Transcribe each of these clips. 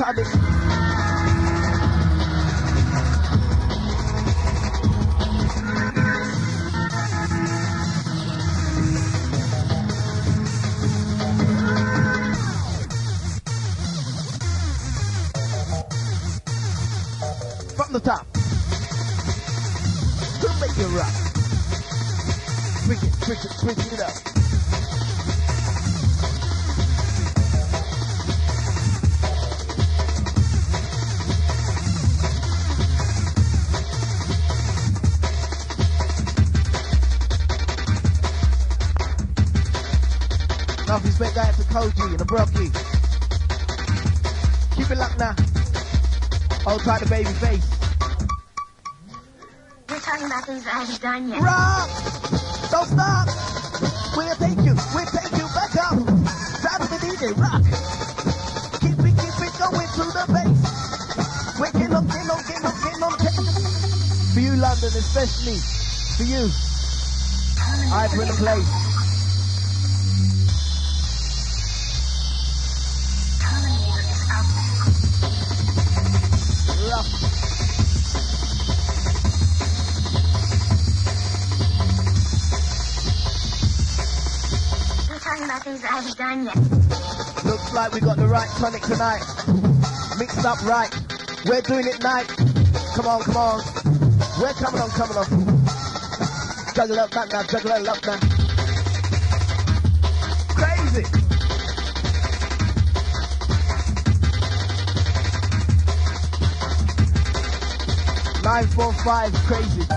sudden. From the top. To make it rock. Bring it up. Enough respect going to Koji and the Brocky. Keep it locked now. Hold tight the baby face. We're talking about things I haven't done yet. Rock! Don't stop! We'll take you back up. Time to the DJ, rock! Keep it going to the bass. Get on. For you, London, especially. For you. I bring the place. Things I haven't done yet. Looks like we got the right tonic tonight. Mixed up right. We're doing it night. Come on. We're coming on. Juggle up that now. Crazy. Nine, 4, 5, crazy.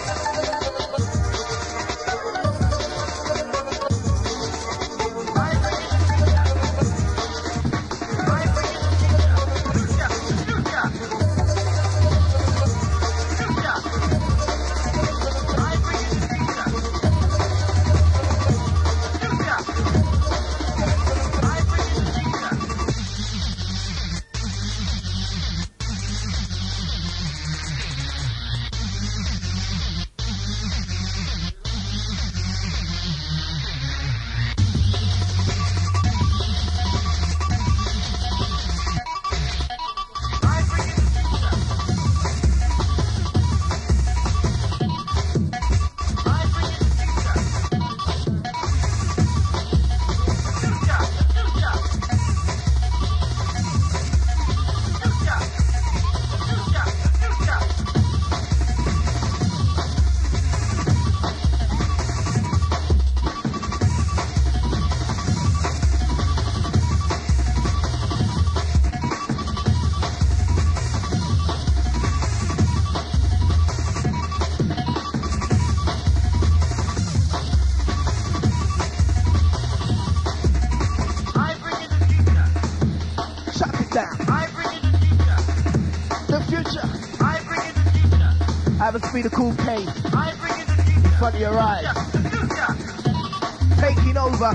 Have a speed of cool K in front of your eyes. Taking over.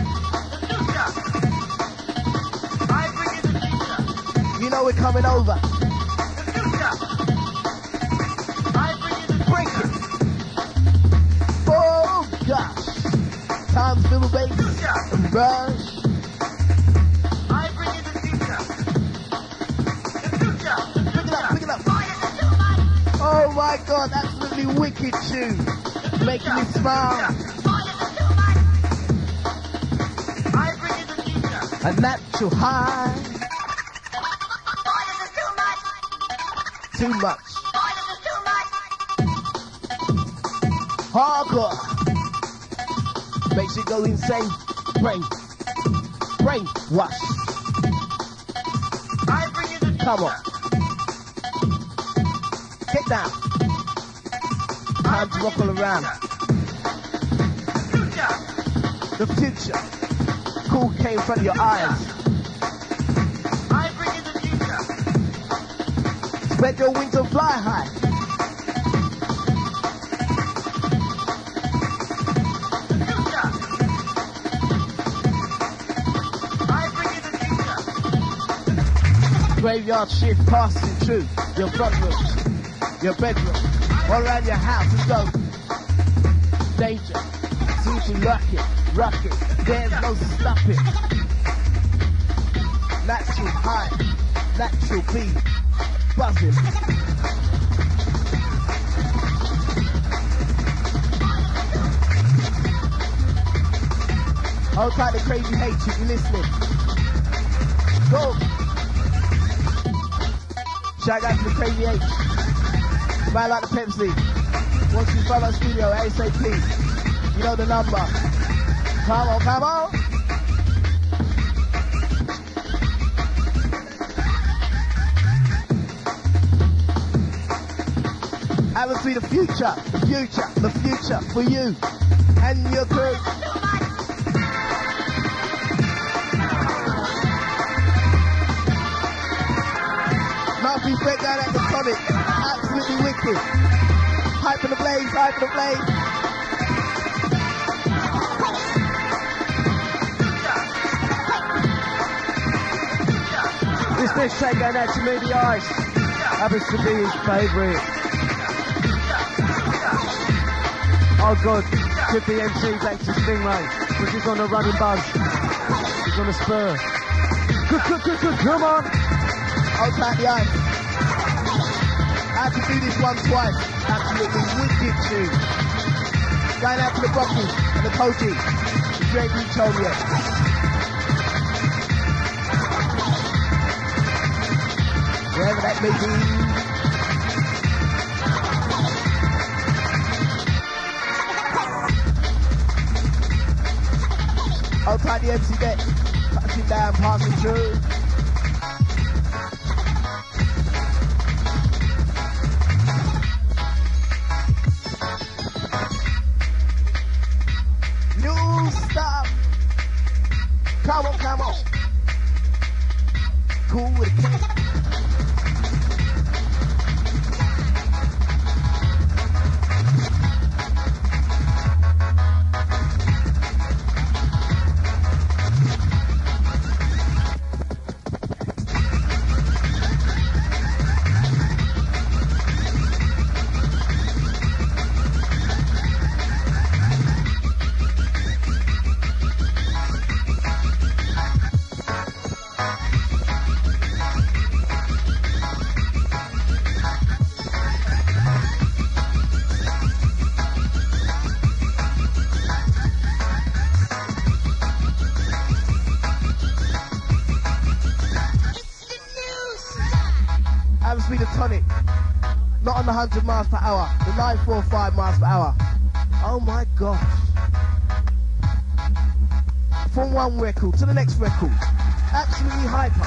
You know we're coming over. Break it. Oh gosh. Time to fill the baby. And rush. Pick it up. Oh my God, absolutely wicked tune. Making me smile. A natural high. Too much. Hardcore. Makes you go insane. Brain wash. Come on. Get down. Time to rock all around. The future. Cool K in front of your eyes. Spread your wings and fly high. Graveyard shift passing through your front room, your bedroom, all around your house. Let's go. Danger. Seems to rock it. There's no stopping. Natural high. natural beat, buzzing. Hold tight to Crazy H if you're listening. Go. Shout out to the Crazy H. Man like the Pepsi. Once you follow studio, ASAP. You know the number. Come on, come on. Have us be the future for you and your crew. Mouthpiece breakdown at the Tonic, absolutely wicked. Hype in the blaze, hype in the blaze. This next track going out to Moody Ice, happens to be his favourite. Oh God, could be MC back to Stingray, which is on a running buzz. He's on a spur. Good, come on! Hold tight the ice. I had to do this one twice. Absolutely wicked tune. Going out to the Brocky and the Koji. If you ain't reached home yet. Wherever that may be. Hold tight the MC deck. Touching down, passing through. New stuff. Come on. Cool with a cake. The Tonic, not on the 100 miles per hour, the 945 miles per hour. Oh my gosh. From one record to the next record, absolutely hyper.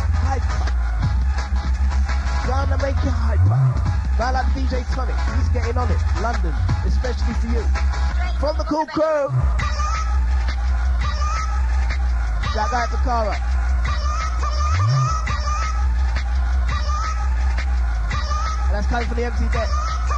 Gonna make it hyper. Man like DJ Tonic, he's getting on it. London, especially for you. From the Cool Crew. Shout out to Cara. That's coming for the MC deck.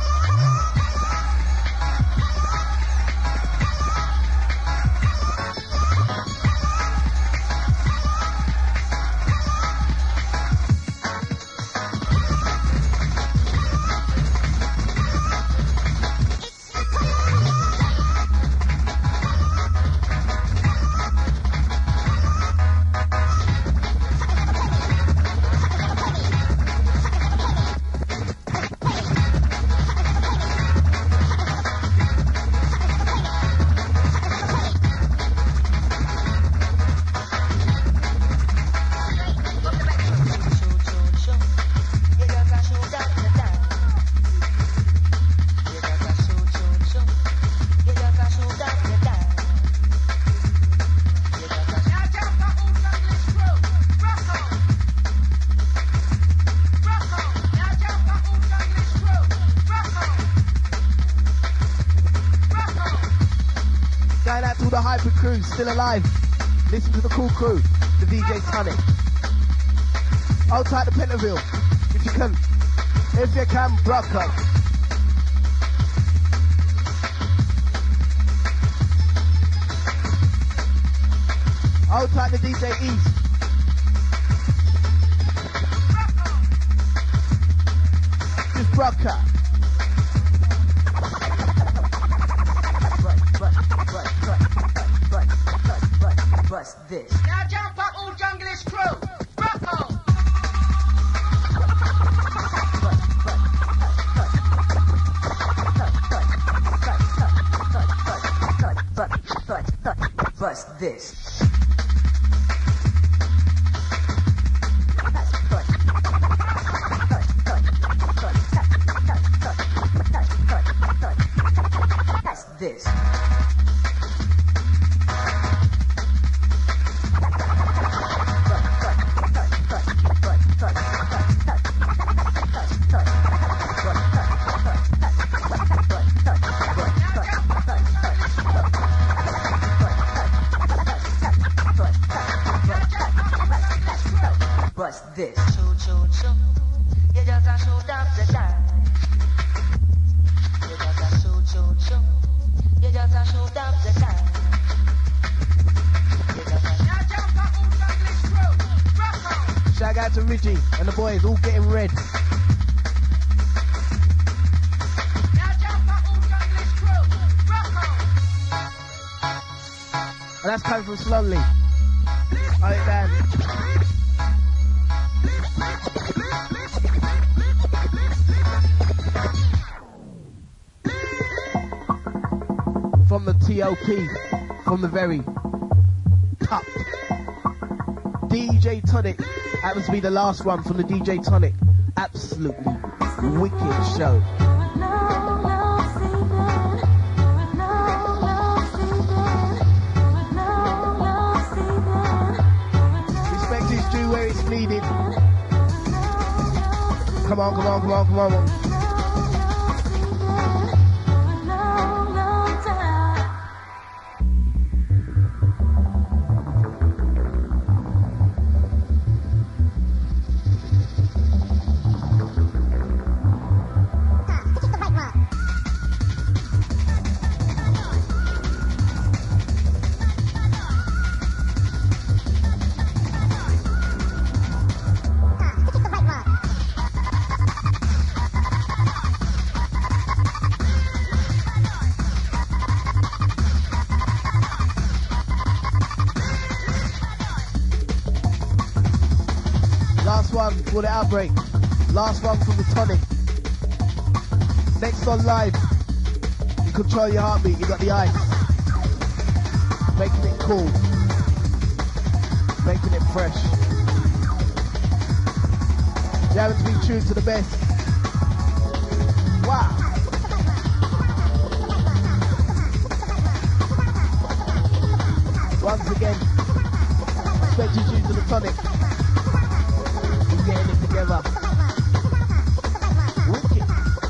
Crew still alive. Listen to the Cool Crew, the DJ Tonic. Hold tight to Pentonville if you can. If you can, Brocco. Hold tight to DJ East. Just Brocco. This. Now jump up all junglist crew. Rock on. this? This. Bust this. Choo choo choo. You just a shoot up the time. You just a choo choo choo. You just a shoot up the time. You just a now jump up English crew. Rock on. Shout out to Richie and the boys all getting red. Now jump up English crew. Rock on. And that's coming from Slowly. Alright, Dan. From the TOP, from the very top. DJ Tonic, that must be the last one from the DJ Tonic. Absolutely wicked show. Respect is due where it's needed. Come on, come on, come on, come on. For the outbreak. Last one from the Tonic. Next on live. You control your heartbeat. You got the ice. Making it cool. Making it fresh. You haven't been tuned to the best. Wow. Once again, expect you tuned to the Tonic. Getting it together. Wicked.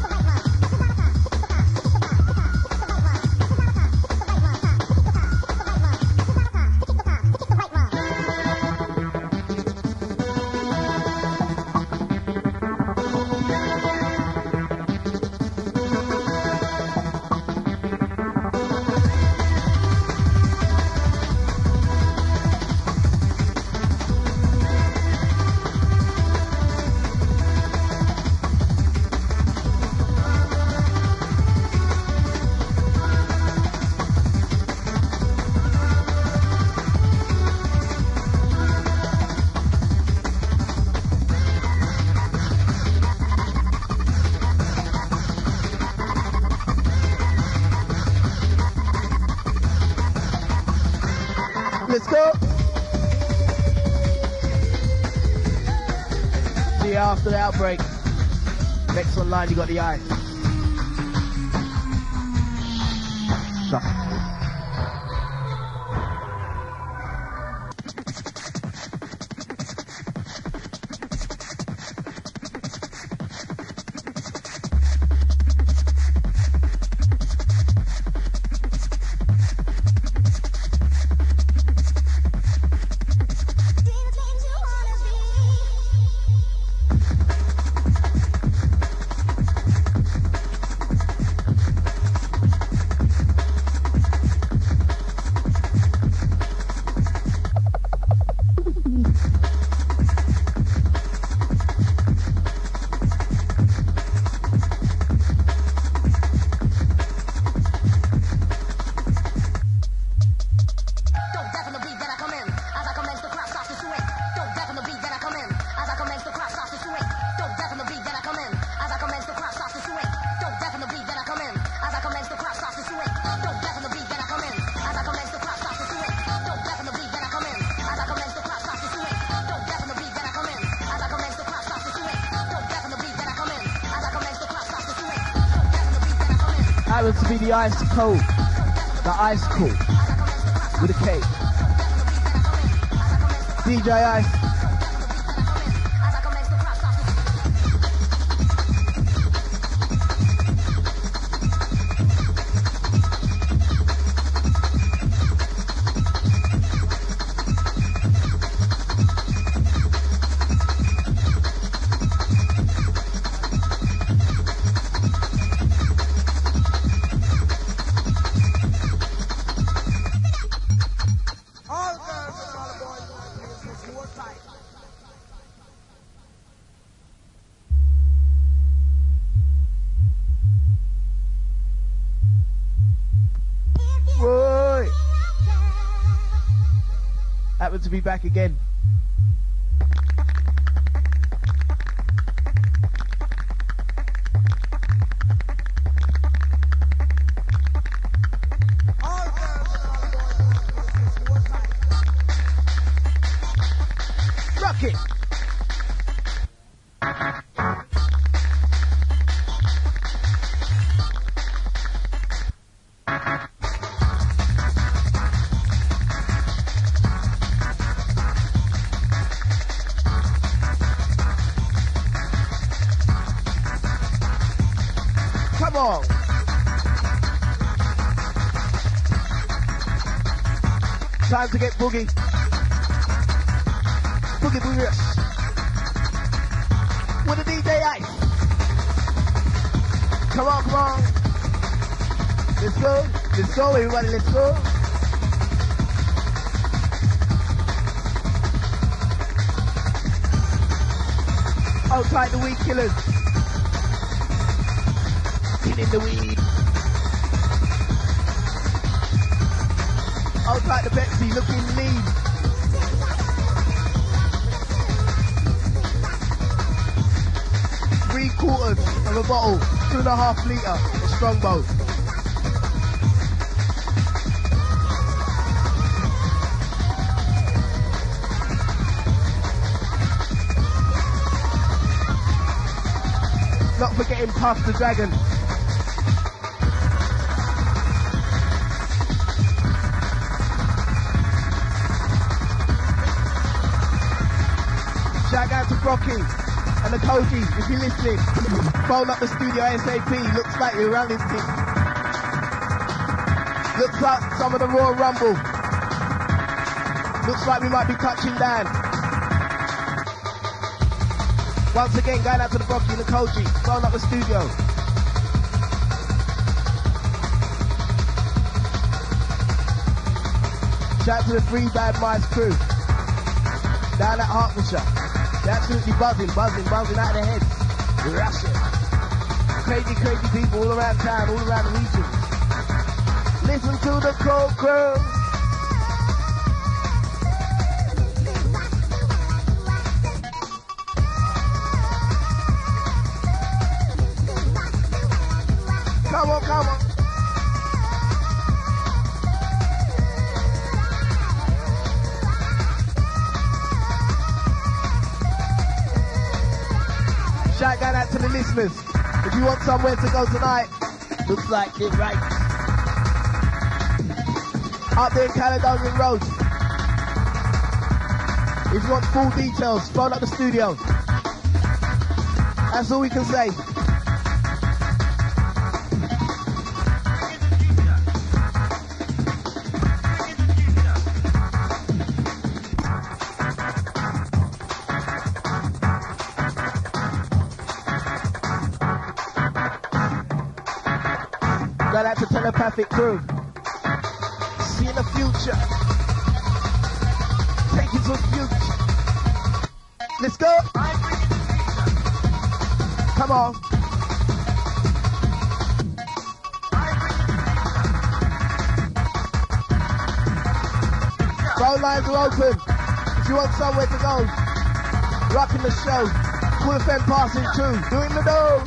Let's go. See you after the outbreak. Next online, you got the ice. Shut. Happens to be the ice cold. The ice cold. With a K. DJ Ice. To be back again. Rock it. Time to get boogie. Boogie boogie. With a DJ Ice. Come on, come on. Let's go. Let's go, everybody. Let's go. Outside the weed killers. Killing the weed. Outside the Betsy, looking lean. 3/4 of a bottle, 2.5 litre of Strongbow. Not forgetting Puff the Dragon. Shout out to Brocky and the Koji, if you're listening. Phone up the studio ASAP. Looks like you're around this thing. Looks like some of the Royal Rumble. Looks like we might be touching down. Once again, going out to the Brocky and the Koji. Phone up the studio. Shout out to the Three Bad Mice crew. Down at Hertfordshire. They're absolutely buzzing out of their heads. Rushing. Crazy people all around town, all around the region. Listen to the Cold Crew. Come on, come on. Shout out to the listeners. If you want somewhere to go tonight, looks like it right. Up there in Caledonian Road. If you want full details, phone up the studio. That's all we can say. Shout out to Telepathic Crew. See you in the future. Take it to the future. Let's go. Come on. Phone lines are open. If you want somewhere to go, rocking the show. Cool FM passing through. Doing the dough.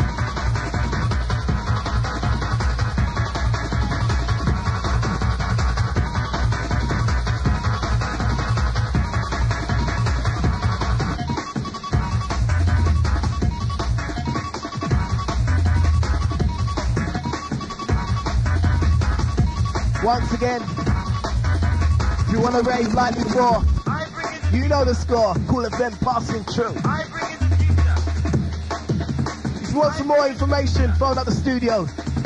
Once again, if you want to rave like before, you know the score. Cool FM passing through. If you want some more information, phone up the studio.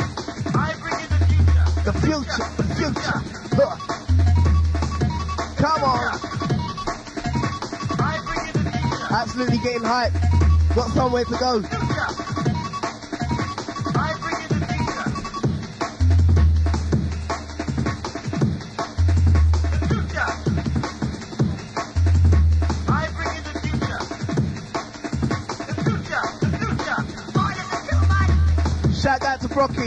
The future. Huh. Come on. Absolutely getting hyped. Got somewhere to go. Shout out to Brocky.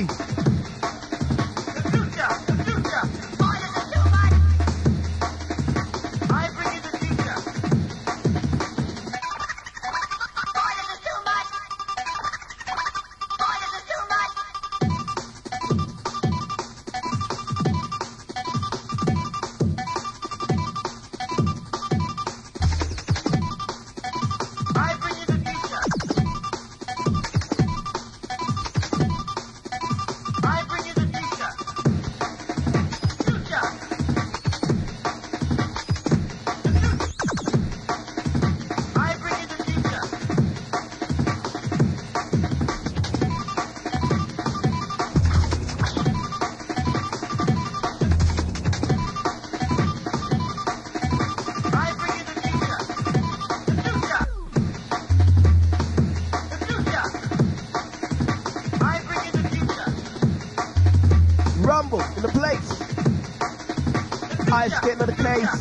Rumble in the place. Ice getting on the case.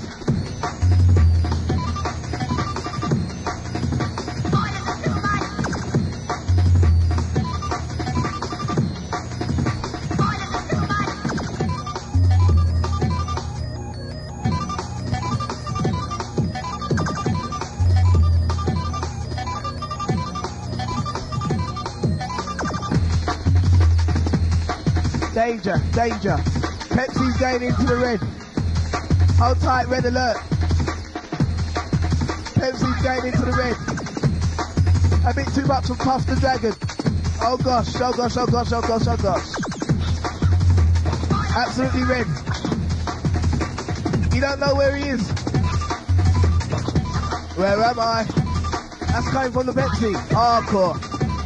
Danger. Pepsi's going into the red. Hold tight, red alert. Pepsi's going into the red. A bit too much from Puff the Dragon. Oh gosh. Absolutely red. You don't know where he is. Where am I? That's coming from the Pepsi. Hardcore.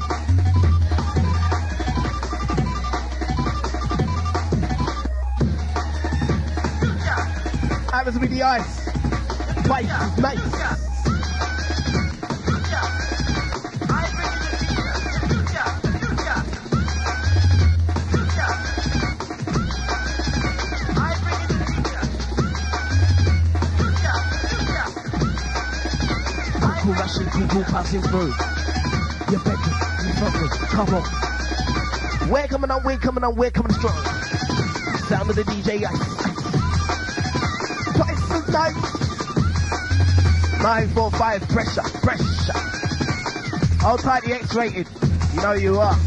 Happens with the ice. Mate. Cool rushing, cool passing through. You're better, you're fucking, come on. We're coming on, we're coming strong. Sound of the DJ ice. 945 pressure. Hold tight the X-rated. You know you are.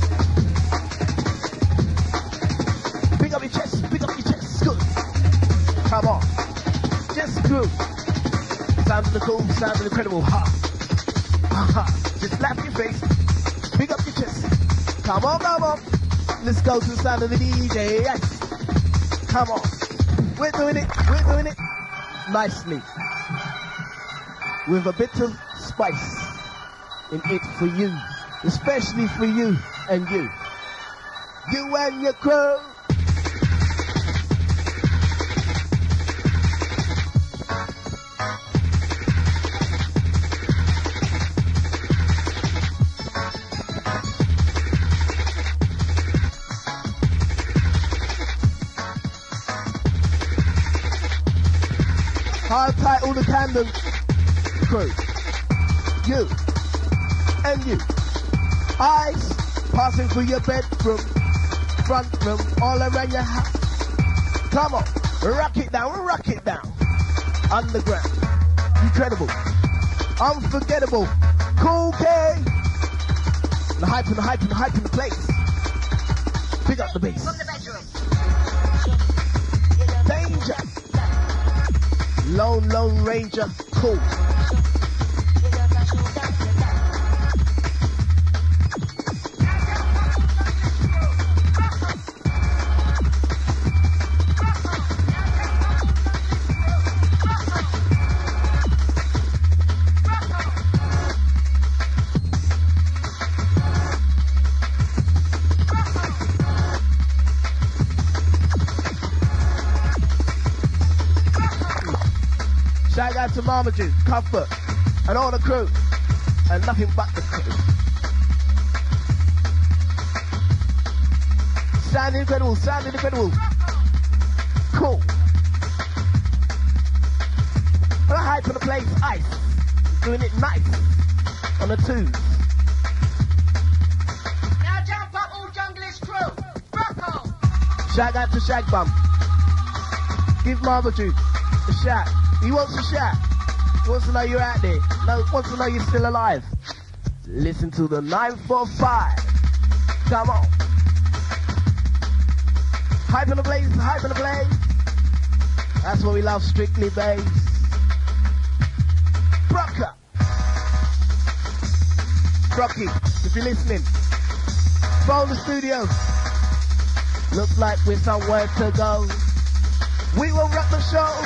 Pick up your chest. Good. Come on. Just groove. Sound of the cool, sound of the incredible. Ha. Just slap your face. Pick up your chest. Come on. Let's go to the sound of the DJ. Yes. Come on. We're doing it. Nicely. With a bit of spice in it for you, especially for you and you. You and your crew. Hold tight all the tandem crew. You and you. Eyes passing through your bedroom, front room, all around your house. Come on, rock it down. Underground. Incredible. Unforgettable. Cool K. The hype in the place. Pick up the bass. From the bedroom. Danger. Lone Ranger, cool. to Marmaduke, Cuthbert, and all the crew, and nothing but the crew. Sound incredible, sound incredible. Cool. And a hype on the place, ice. Doing it nice on the twos. Now jump up all junglist crew. Rocco. Shout out to Shag Bum. Give Marmaduke a shout. He wants a shout. He wants to know you're out there. No, wants to know you're still alive. Listen to the 945. Come on. Hype on the blaze, hype on the blaze. That's what we love, strictly bass. Brocker. Brocky, if you're listening, phone the studio. Looks like we're somewhere to go. We will rock the show.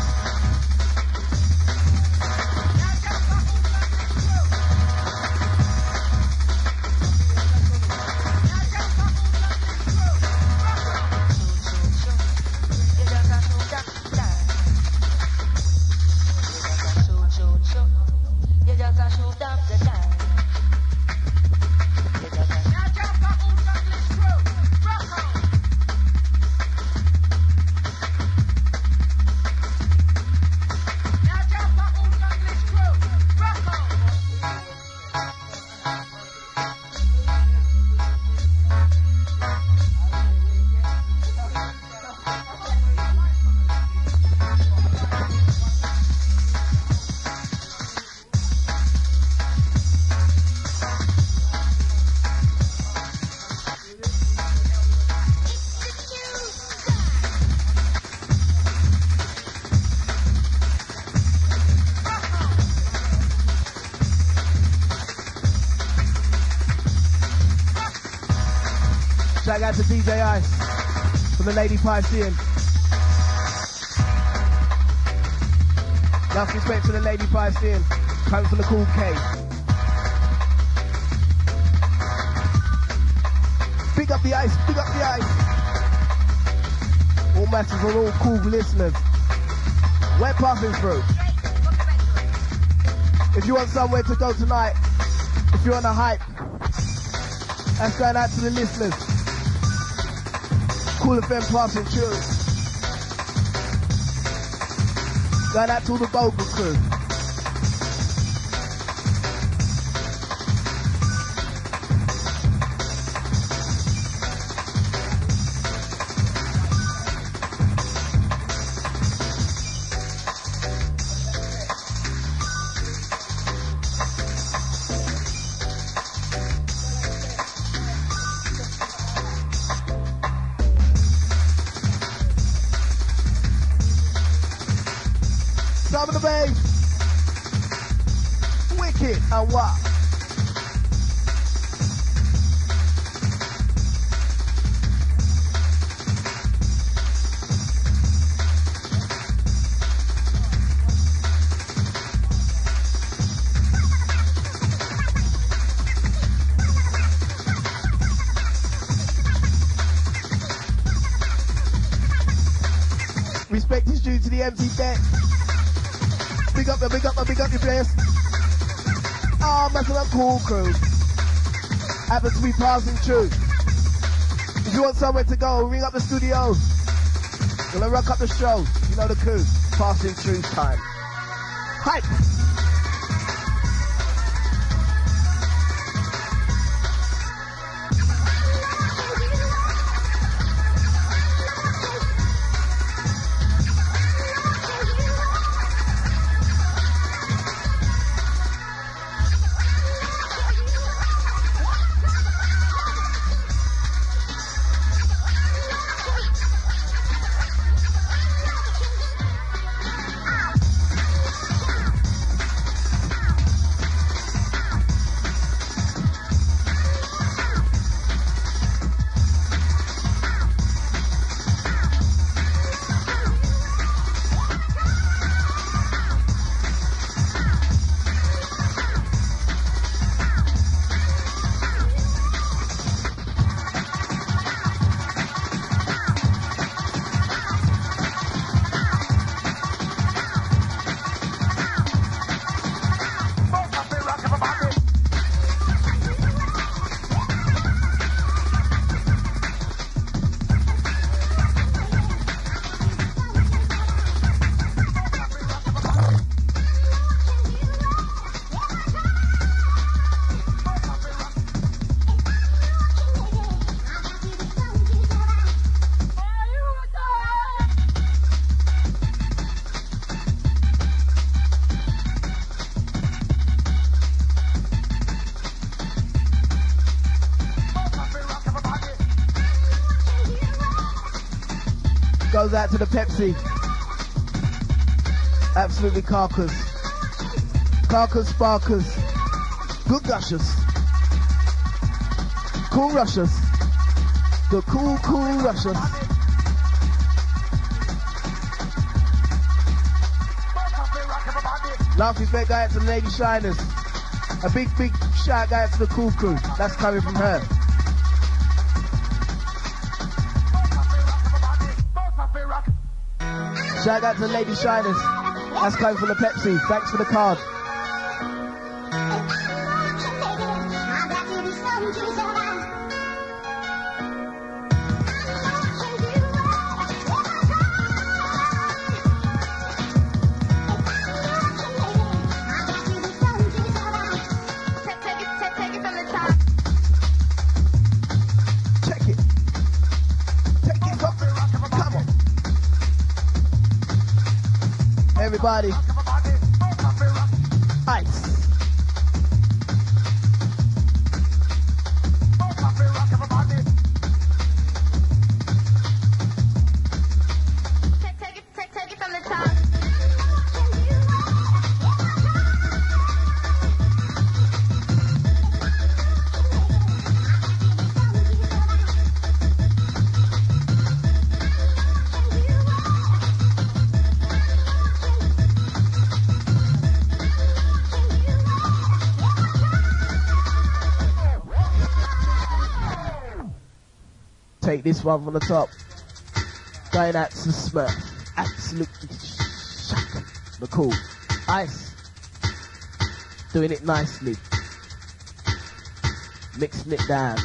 Shout out to DJ Ice from the Lady Piscean. Enough respect to the Lady Piscean, coming from the Cool K. Big up the ice, big up the ice. All masses are all cool listeners. We're passing through. If you want somewhere to go tonight, if you're on a hype, that's going out to the listeners. Cool FM passing through. Going out to all the Bogle crew. Some of the bass. Wicked and what? Respect is due to the empty deck. Big up your place. Ah, messing up Cool Crew. Happens to be passing through. If you want somewhere to go, ring up the studio. Gonna rock up the show. You know the crew. Passing through time. Hype! Goes out to the Pepsi. Absolutely carcass. Carcass sparkers. Good gushers. Cool rushers. The cool rushers. Laugh effect guy out to the Lady Shiners. A big shout out to the Cool Crew. That's coming from her. Shout out to the Lady Shiners. That's coming from the Pepsi. Thanks for the card. Everybody. Ice. Take it from the top. Take this one from the top. Going out to the Smurf. Absolutely shock. The Cool. Ice. Doing it nicely. Mixing it down.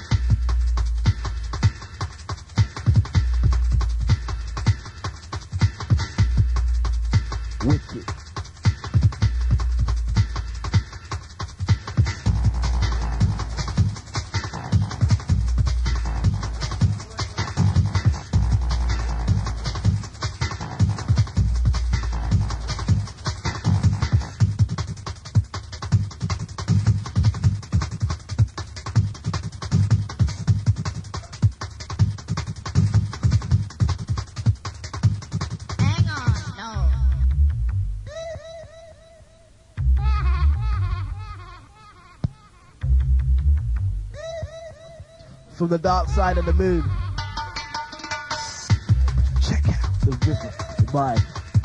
Wicked. From the dark side of the moon. Check out the river, the vibe.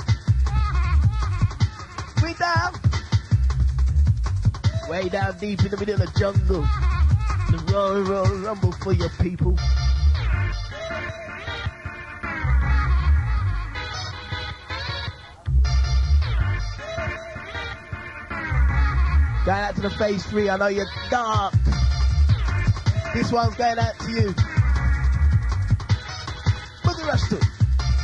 We down. Way down deep in the middle of the jungle. The Royal Rumble for your people. Going out to the phase 3, I know you're dark. This one's going out to you. Put the rush to it.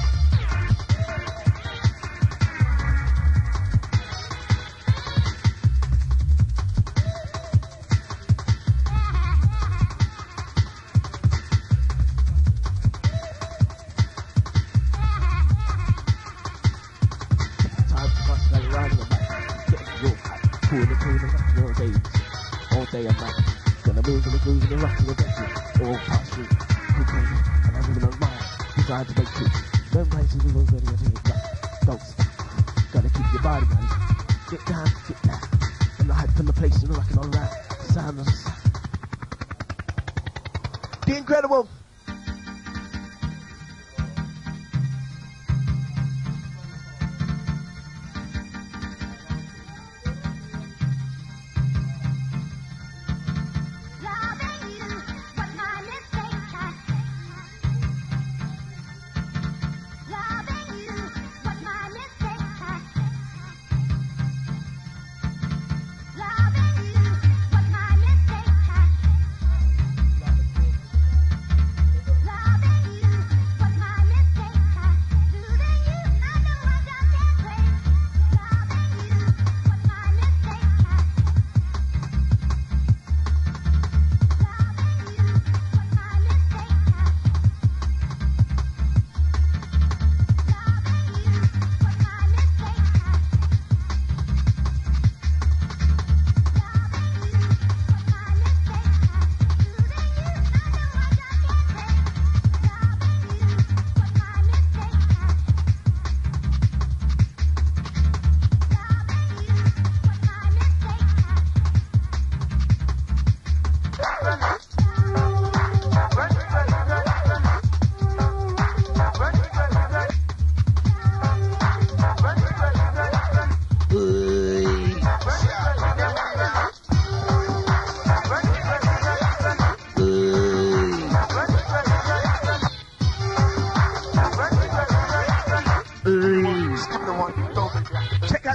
Time to bust that around your back. Get your hat. Pull the your days. All day and night. Gonna move in the grooves and the rock and the vectors. All past through. Cocaine and everything on mine. Designed to make two. Them places we was ready to take back. Don't stop. Gotta keep your body going. Get down, get down. And the hype from the place and the rocking all around. Sound of the sound. The incredible.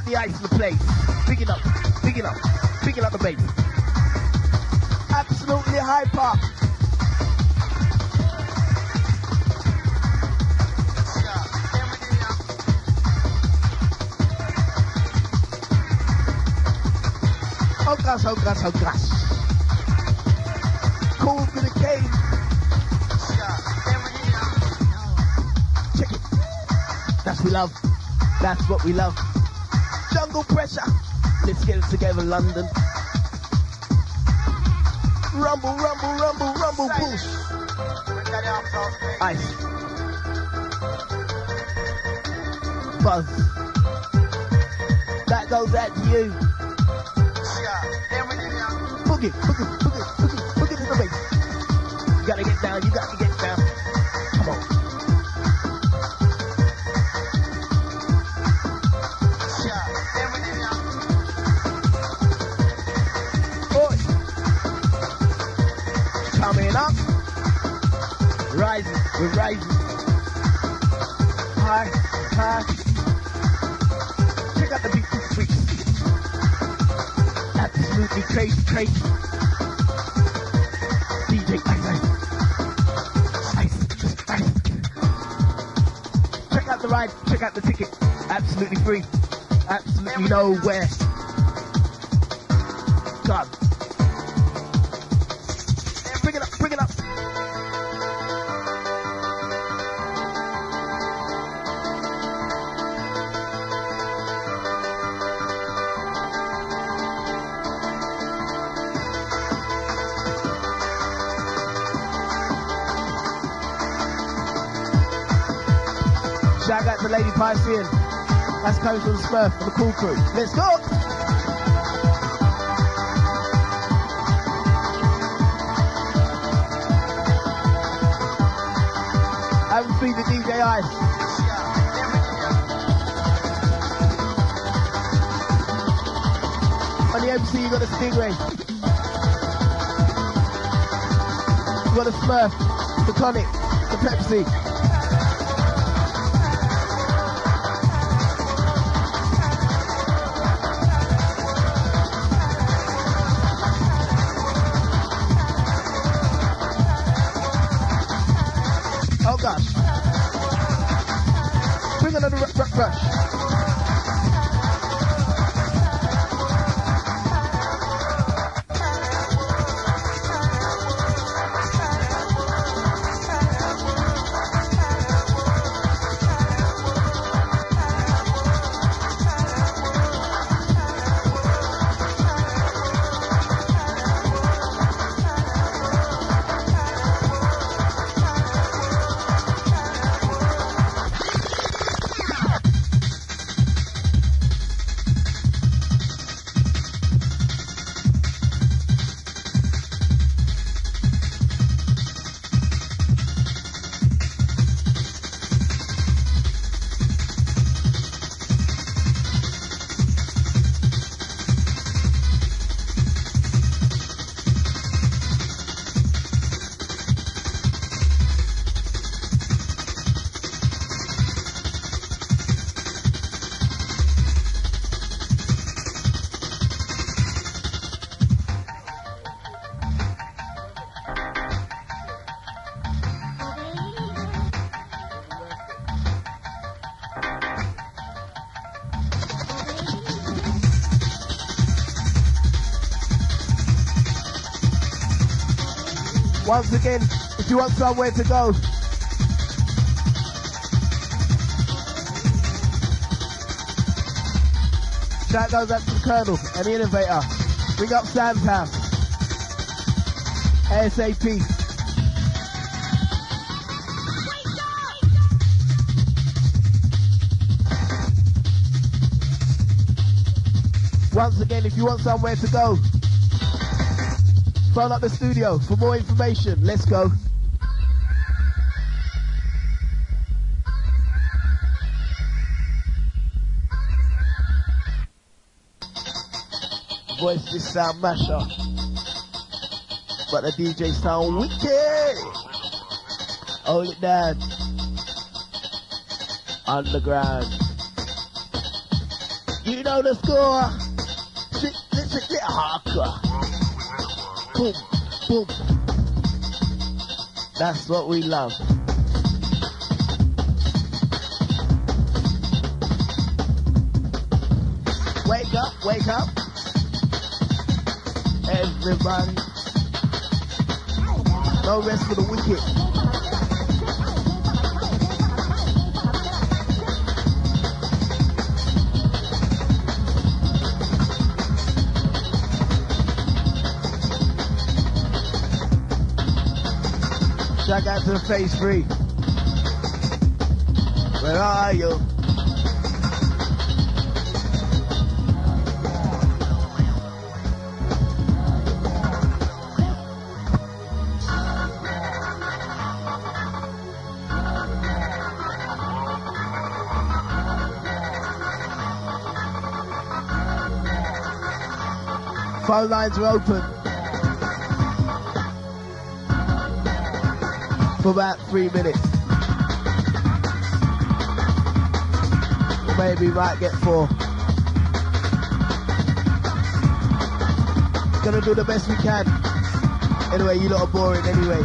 got the ice in the place. Big it up, big it up, big it up the bass. Absolutely hyper. Oh gosh, oh gosh, oh gosh. Cool for the game. Check it. That's what we love. That's what we love. Jungle pressure. Let's get it together, London. Rumble, rumble, rumble, rumble, push. Ice. Buzz. That goes out to you. Boogie, boogie, boogie, boogie, boogie to the bass. You gotta get down, you gotta get down. Come on. Boy. Coming up. Rising, we're rising. High, high. Check out the beat, freaks. Absolutely crazy, crazy. DJ Ice, Ice, Ice. Check out the ride, check out the ticket. Absolutely free. Absolutely nowhere. God. Bring it up, bring it up. Shout out to Lady Piscean. That's coming from the Smurf and the Cool Crew. Let's go! I haven't seen the DJ Ice. On the MC you got a Stingray. You got a Smurf, the Tonic, the Pepsi. Oh gosh. Bring another rush. Once again, if you want somewhere to go, shout goes out to the Colonel and the Innovator. Bring up Sam's house. ASAP. Once again, if you want somewhere to go, phone up the studio for more information. Let's go. Voice this sound masher, but the DJ sound wicked. Hold it down. Underground. You know the score. Listen, hardcore. Boom, boom. That's what we love. Wake up, wake up. Everybody. No rest for the wicked. Shout out to the Phase 3. Where are you? Phone lines are open for about 3 minutes. Maybe might get 4. Gonna do the best we can. Anyway, you lot are boring anyway.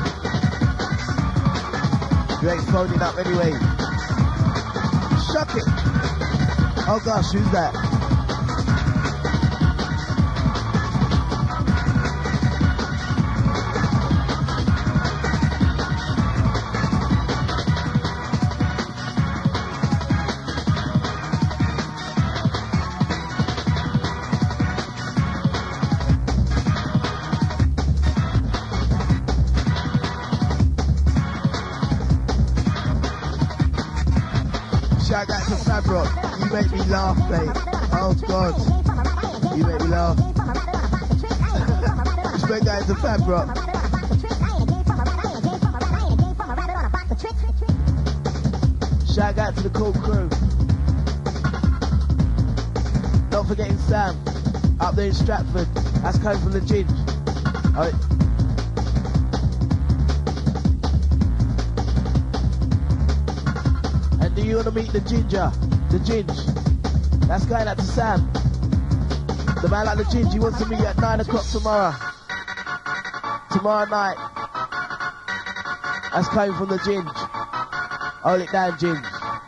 You ain't phoning up anyway. Shut it. Oh gosh, who's that? Shout out to Fabrock. You make me laugh, mate. Oh God. You make me laugh. Respect guys to Fabrock. Shout out to the Cool Crew. Not forgetting Sam. Up there in Stratford. That's coming from the Ginge. Alright. You want to meet the Ginger, the Ginge. That's going out to Sam. The man like the Ginge, he wants to meet you at 9 o'clock tomorrow. Tomorrow night. That's coming from the Ginge. Hold it down, Ginge.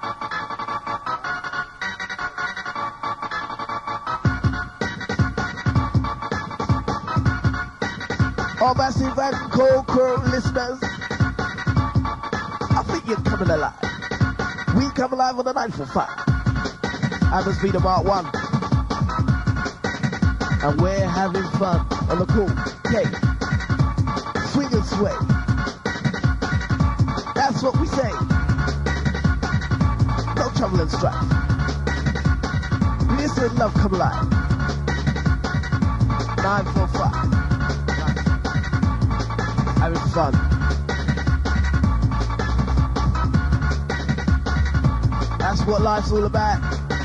Oh, massive and cool crew listeners. I think you're coming alive. We come alive on the 9 for 5. Hammers be the Mark 1. And we're having fun on the cool K. Swing and sway. That's what we say. No trouble and strife. Listen, love, come alive. 945. Having fun. That's what life's all about.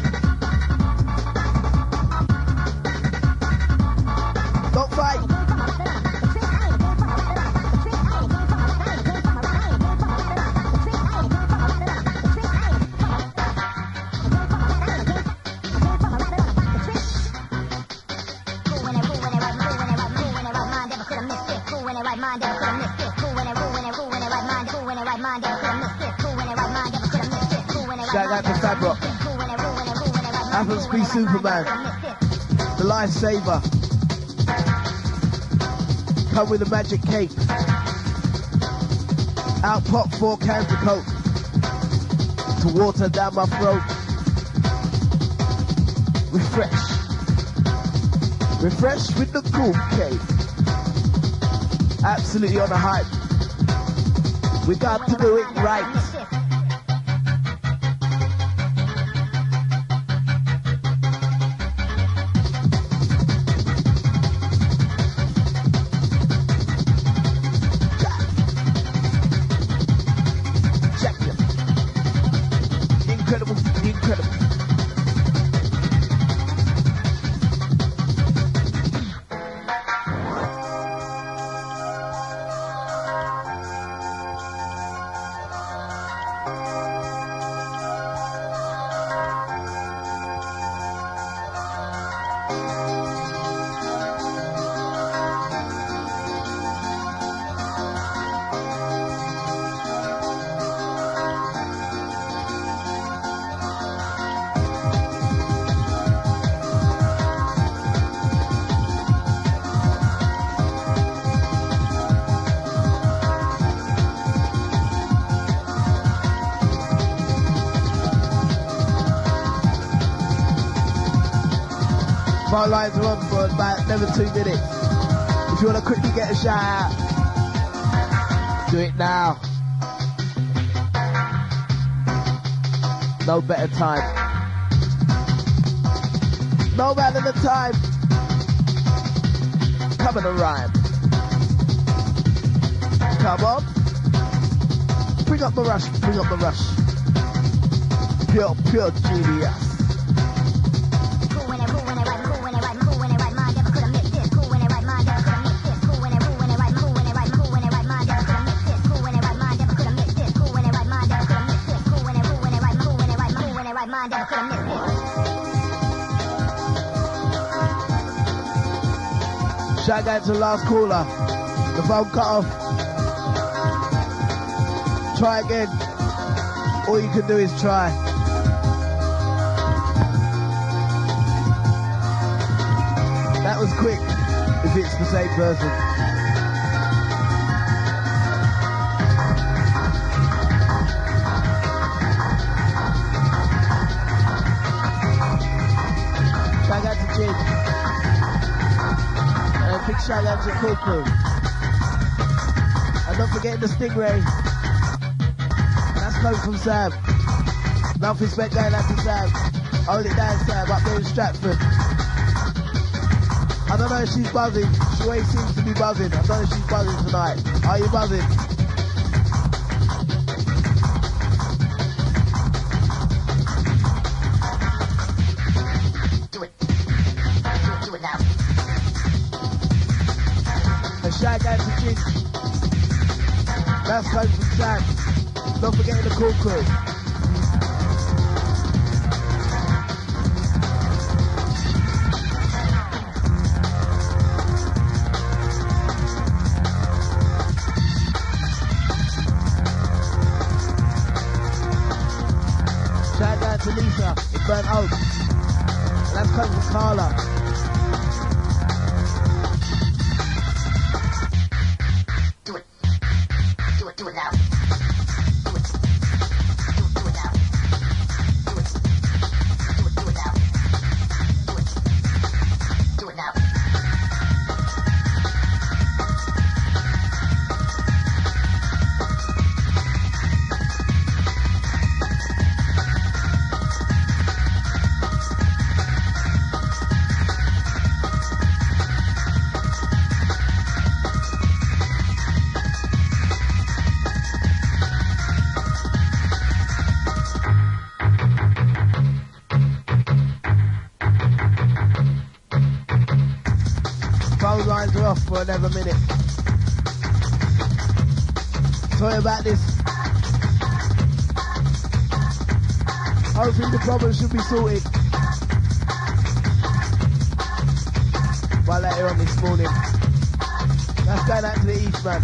Don't fight. Shout out to Fabrock. Happens to be Superman. The lifesaver. Come with a magic cape. Out pop 4 cans of coke to water down my throat. Refresh. Refresh with the cool cape. Absolutely on the hype. We got to do it right. Phone lines are on for about another 2 minutes. If you want to quickly get a shout out, do it now. No better time. No better than the time. Come on a rhyme. Come on. Bring up the rush, bring up the rush. Pure genius. Shout out to the last caller. The phone cut off. Try again. All you can do is try. That was quick, if it's the same person. Shout out to Jim. And a big shout out to Cuckoo. And don't forget the Stingray. That's coming from Sam. Love respect going out to Sam. Hold it down, Sam, up there in Stratford. I don't know if she's buzzing. She always seems to be buzzing. I don't know if she's buzzing tonight. Are you buzzing? Do it now. A shout out to Jinx. That's coming from Sam. Don't forget the cool crew. Shout out to Lisa in Burnt Oak. And that's coming from Carla. Do it now. Lines are off for another minute. Sorry about this. Hopefully the problem should be sorted by later on this morning. That's going out to the East, man.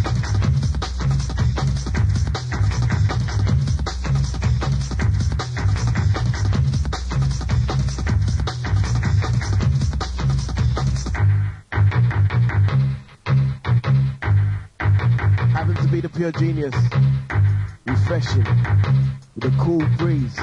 Be the pure genius, refreshing with a cool breeze.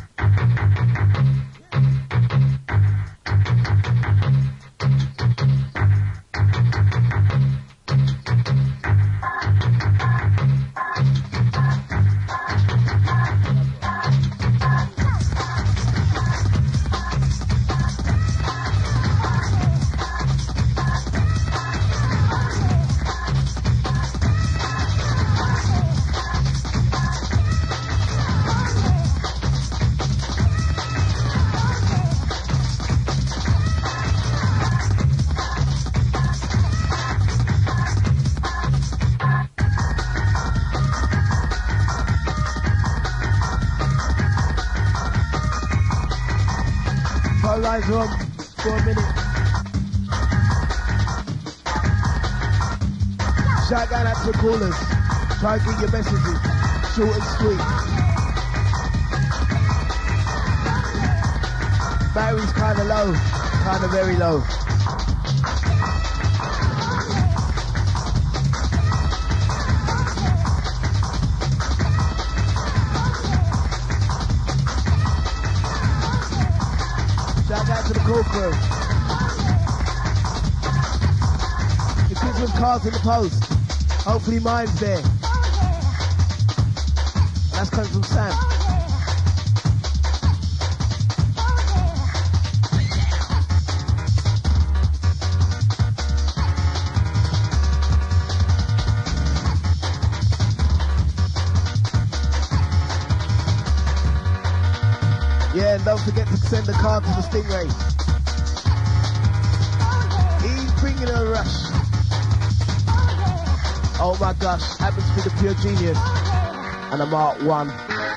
Lines are on for a minute. Shout out to the callers. Try and get your messages short and sweet. Battery's kind of low, kind of very low. Shout out to the cool crew. Those with cards in the post. Hopefully mine's there. That's coming from Sam. Yeah, and don't forget to send the card to the Stingray. He's bringing a rush. Oh my gosh, happens to be the Pure Genius. And a Mark 1.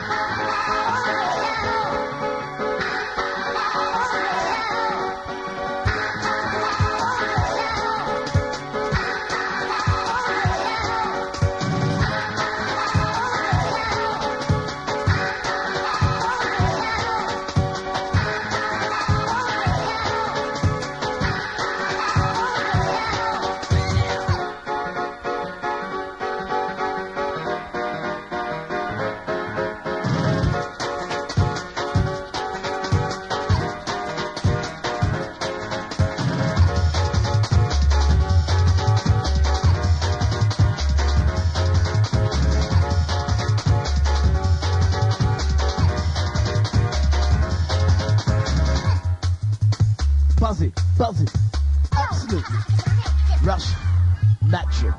Buzz it. Absolutely. Rush. Natural.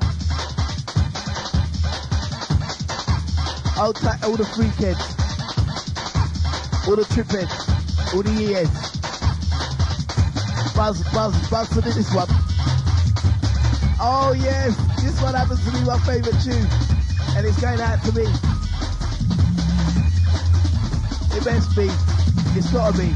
All the freak heads. All the trip heads. All the E heads. Buzz for this one. Oh yes, this one happens to be my favourite tune. And it's going out to me. It best be. It's gotta be.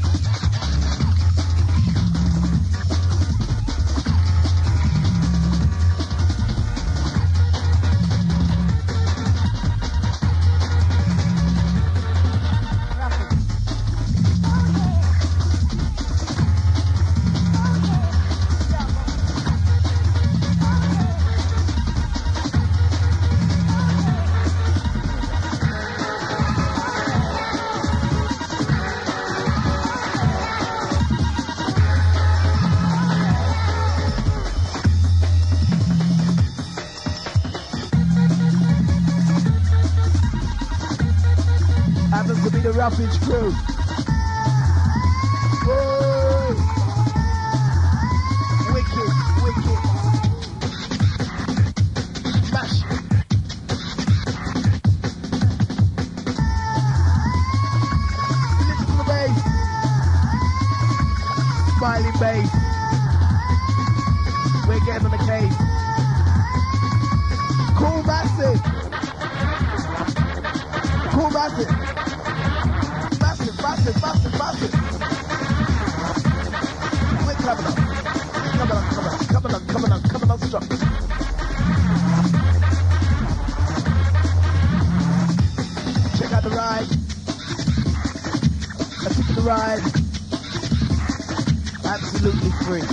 Roughage crew. Whoa. Wicked. Smash. Listen to the bass. Smiling bass. We're getting on the case. Cool Massive. Massive. We're coming up strong. Check out the ride. I took the ride. Absolutely free.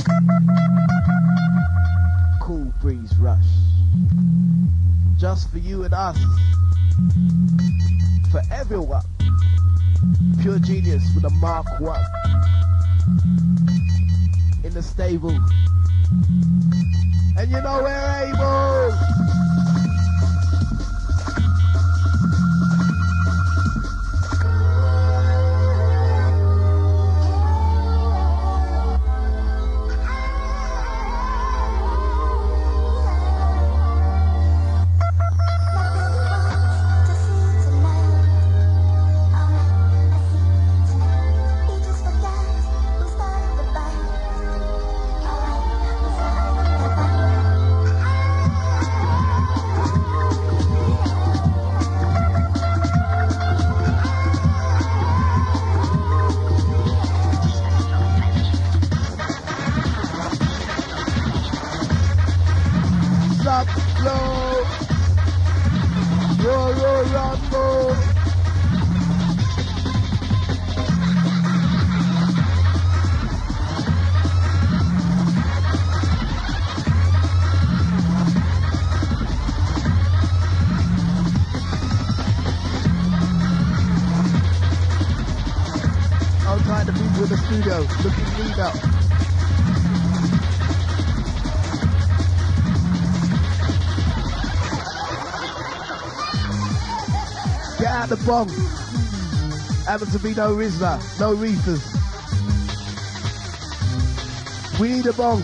Cool Breeze Rush. Just for you and us. For everyone. Pure Genius with a Mark 1 in the stable, and you know we're able. Looking lead up. out the bong. Happens to be no Rizla, no reefers. We need a bong.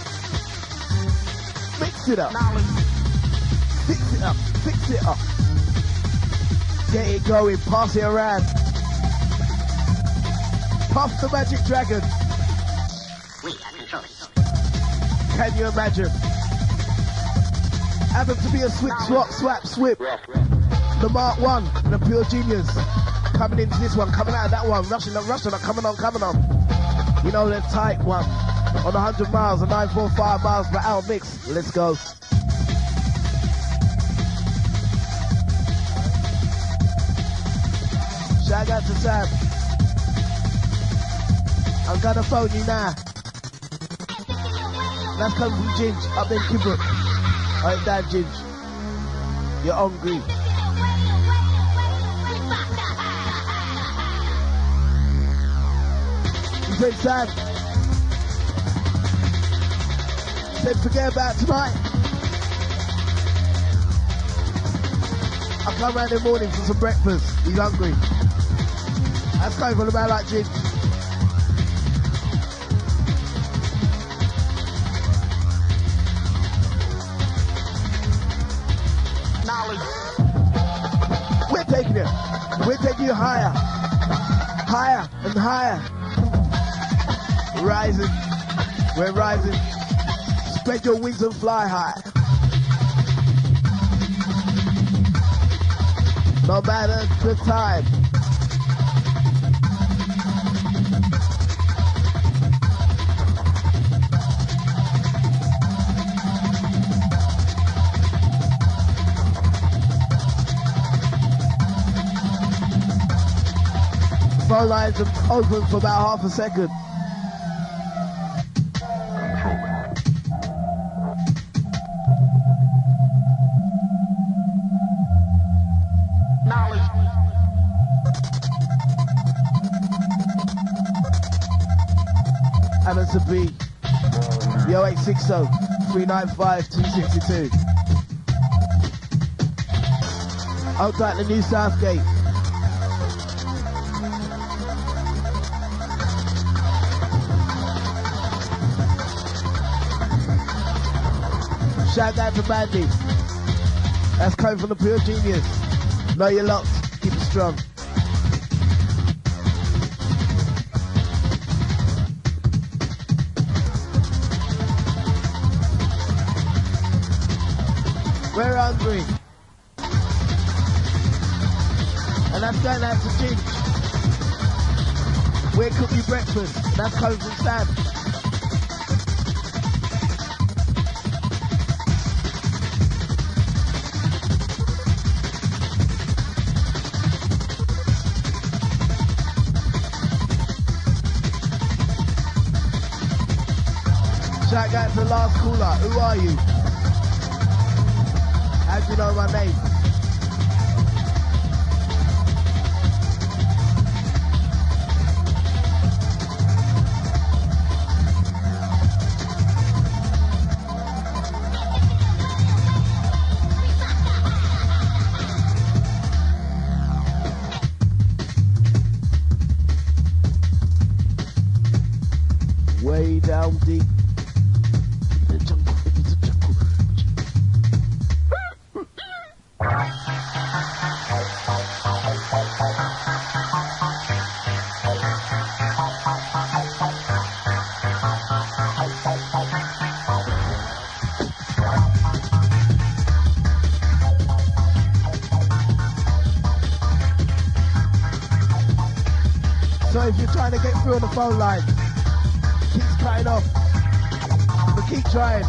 Fix it up. Fix it up. Fix it up. Get it going. Pass it around. Puff the magic dragon. We are controlling. Can you imagine? Happens to be a switch, swap, swap, swip. The Mark 1 and the Pure Genius. Coming into this one, coming out of that one. Rushing up, coming on, coming on. You know, the tight one. On 100 miles, a 945 miles per hour mix. Let's go. Shout out to Sam. I'm gonna phone you now. That's coming from Ginge, up in Kibrook. Alright, Dan Ginge. You're hungry. You said Sam. Said forget about tonight. I'll come round in the morning for some breakfast. He's hungry. That's coming from about like Ginge. We're taking it. We're taking you higher. Higher and higher. Rising. We're rising. Spread your wings and fly high. No matter the time. Phone lines are open for about half a second. Happens to be the 0860 395 262. Out at the New Southgate. Shout out to Mandy. That's coming from the Pure Genius. Know you're locked. Keep it strong. We're hungry. And that's going out to Ginge. We're cooking breakfast. That's coming from Sam. Shout out to the last caller. Who are you? How do you know my name? Way down deep. So if you're trying to get through on the phone line, keeps cutting off, but keep trying.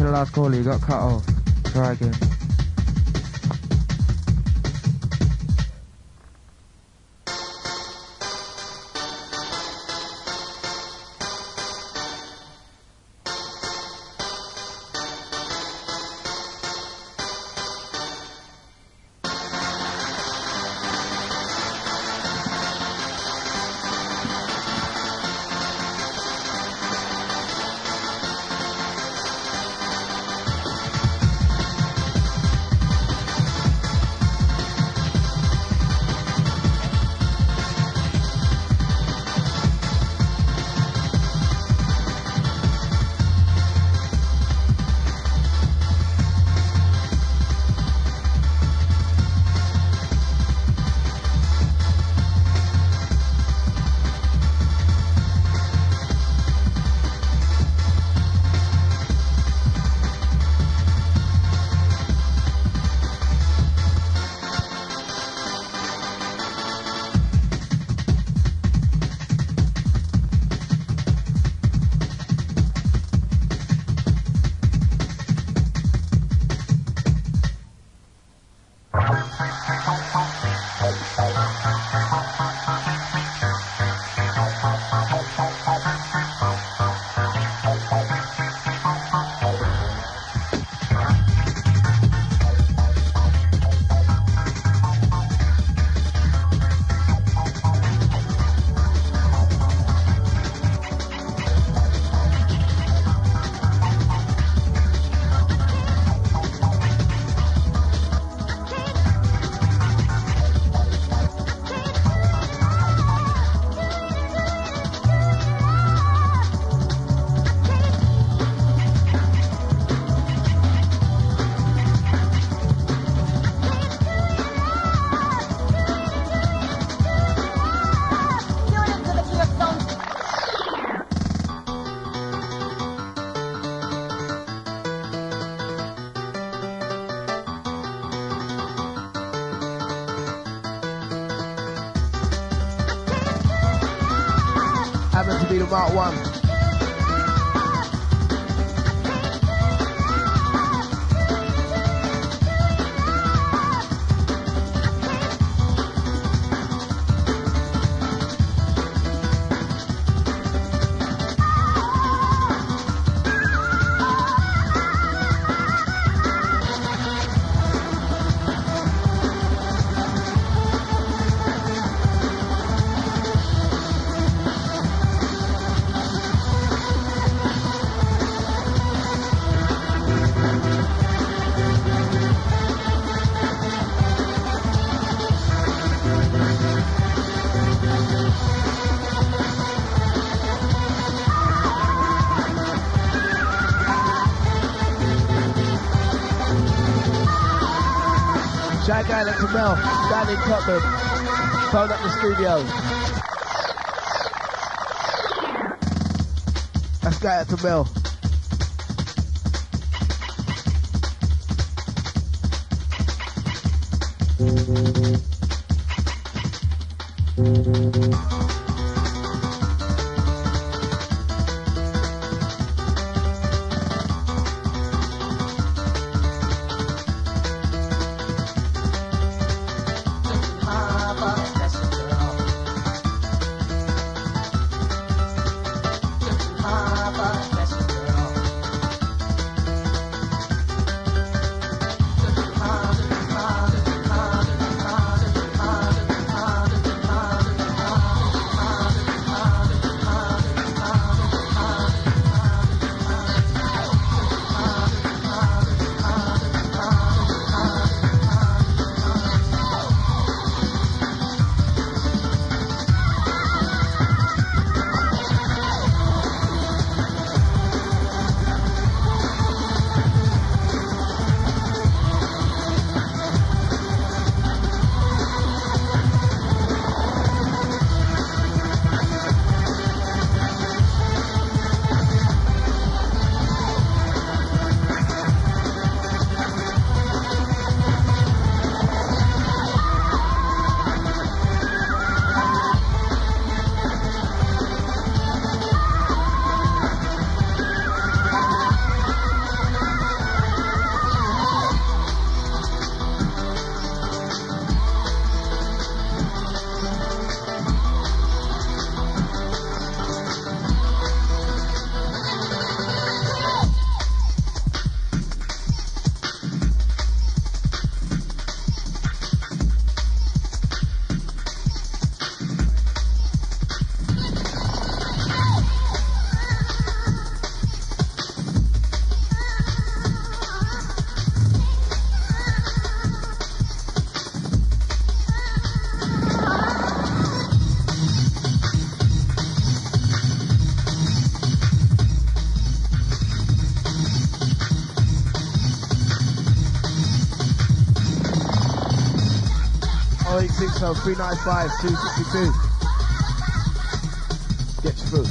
to the last caller. You got cut off. Try again. Happens to be the Mark 1. Shout out to Mel, down in Tottenham. Phone up the studio. Let's go out to Mel. think so. 395, 262. Get through.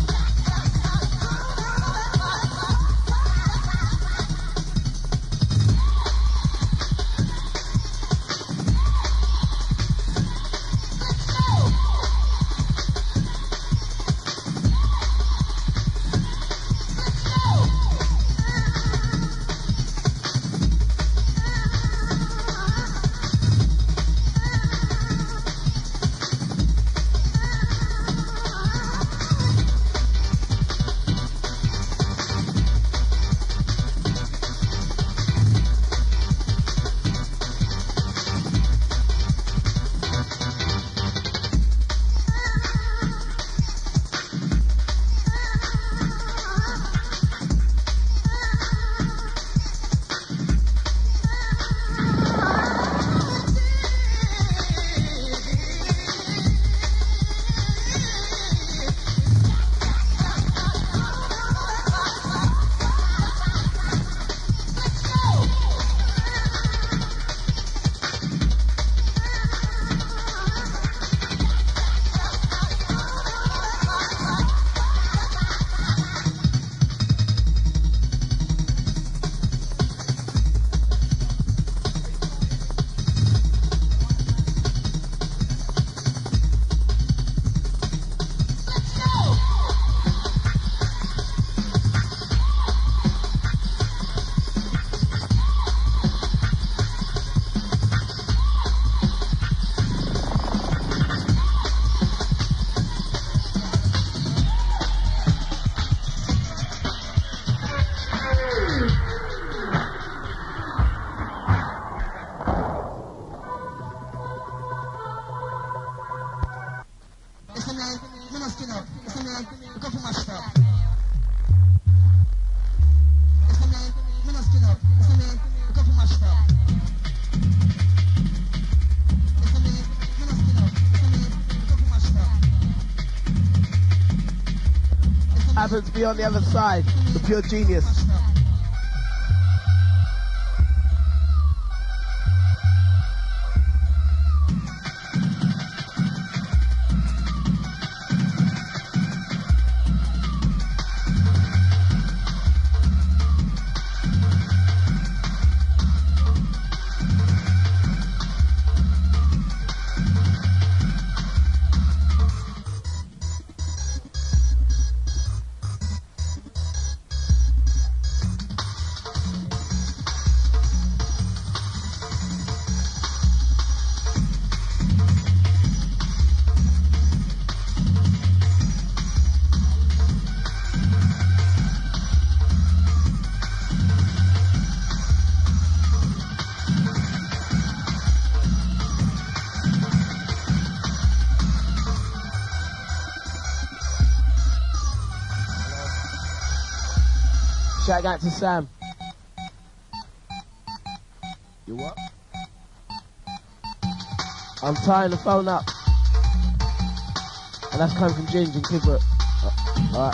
Happens to be on the other side, the pure genius. Shout out to Sam. You what? I'm tying the phone up. And that's coming from Ginger and Kibra. Alright.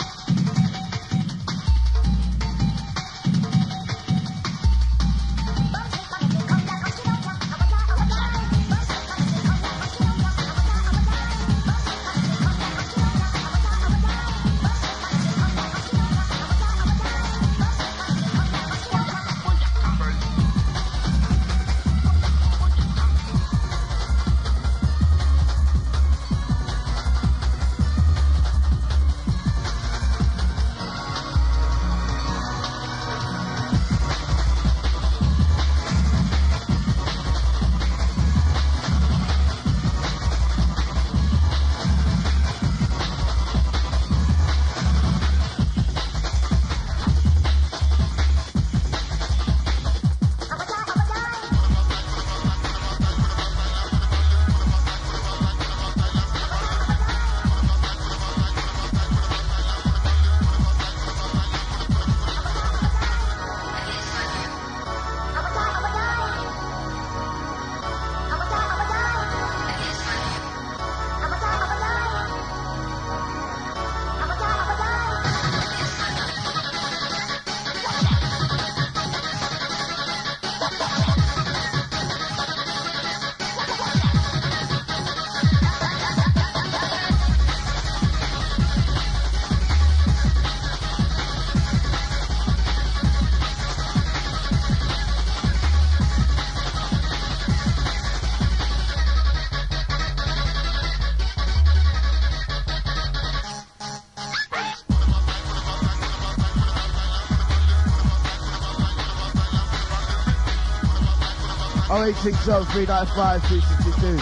0860 395 362.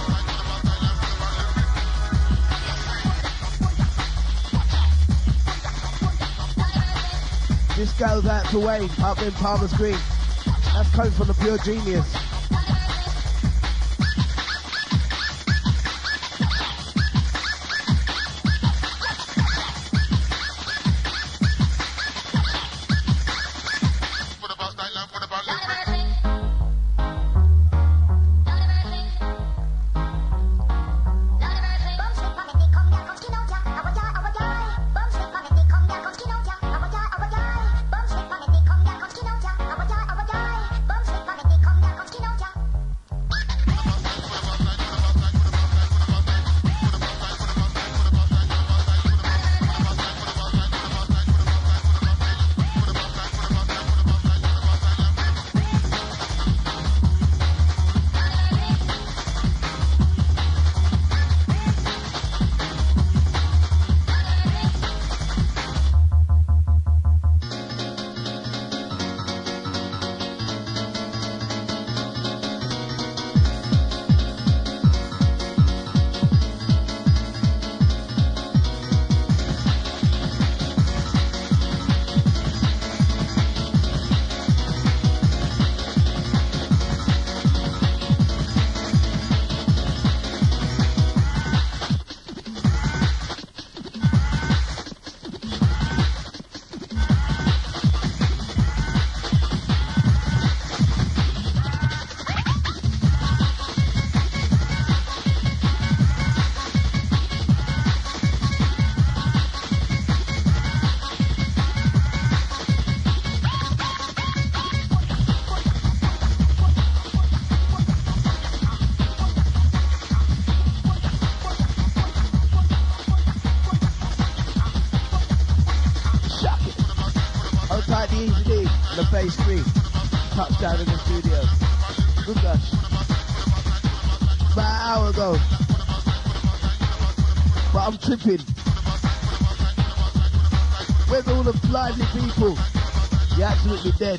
This goes out to Wayne up in Palmer's Green. That's coming from the Pure Genius. Phase 3, touchdown in the studio. Good gosh. About an hour ago. But I'm tripping. Where's all the lively people? You're absolutely dead.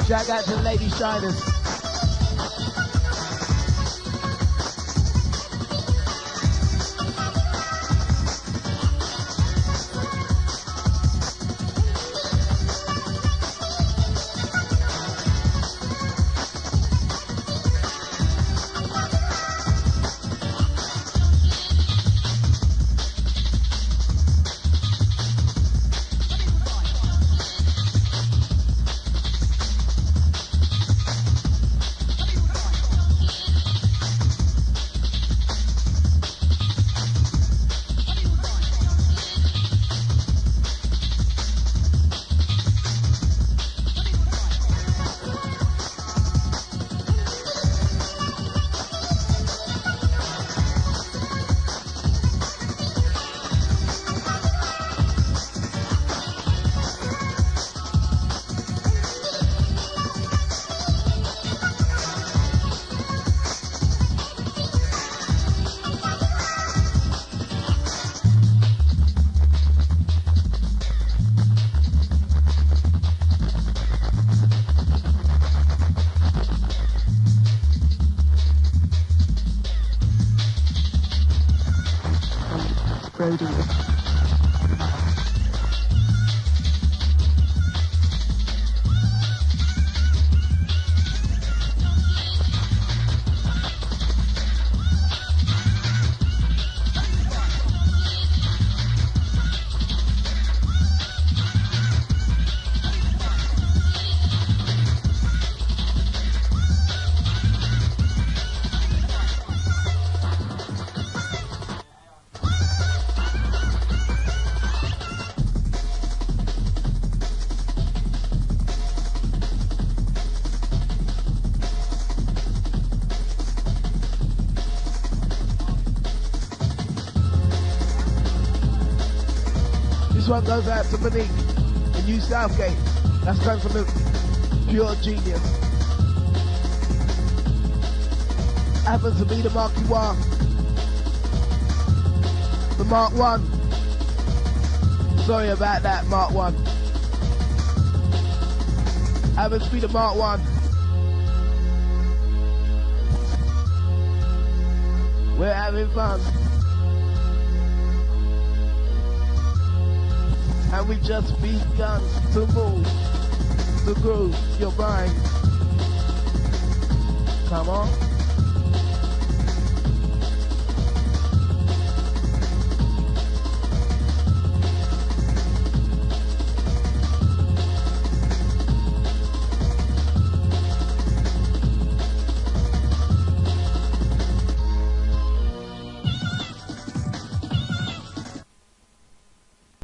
Shout out to Lady Shiners. Radio. This one goes out to Monique in New Southgate. That's coming from the pure genius. Happens to be the Mark I. The Mark I. Sorry about that, Mark I. Happens to be the Mark I. We're having fun. And we just begun to move, to groove your mind. Come on.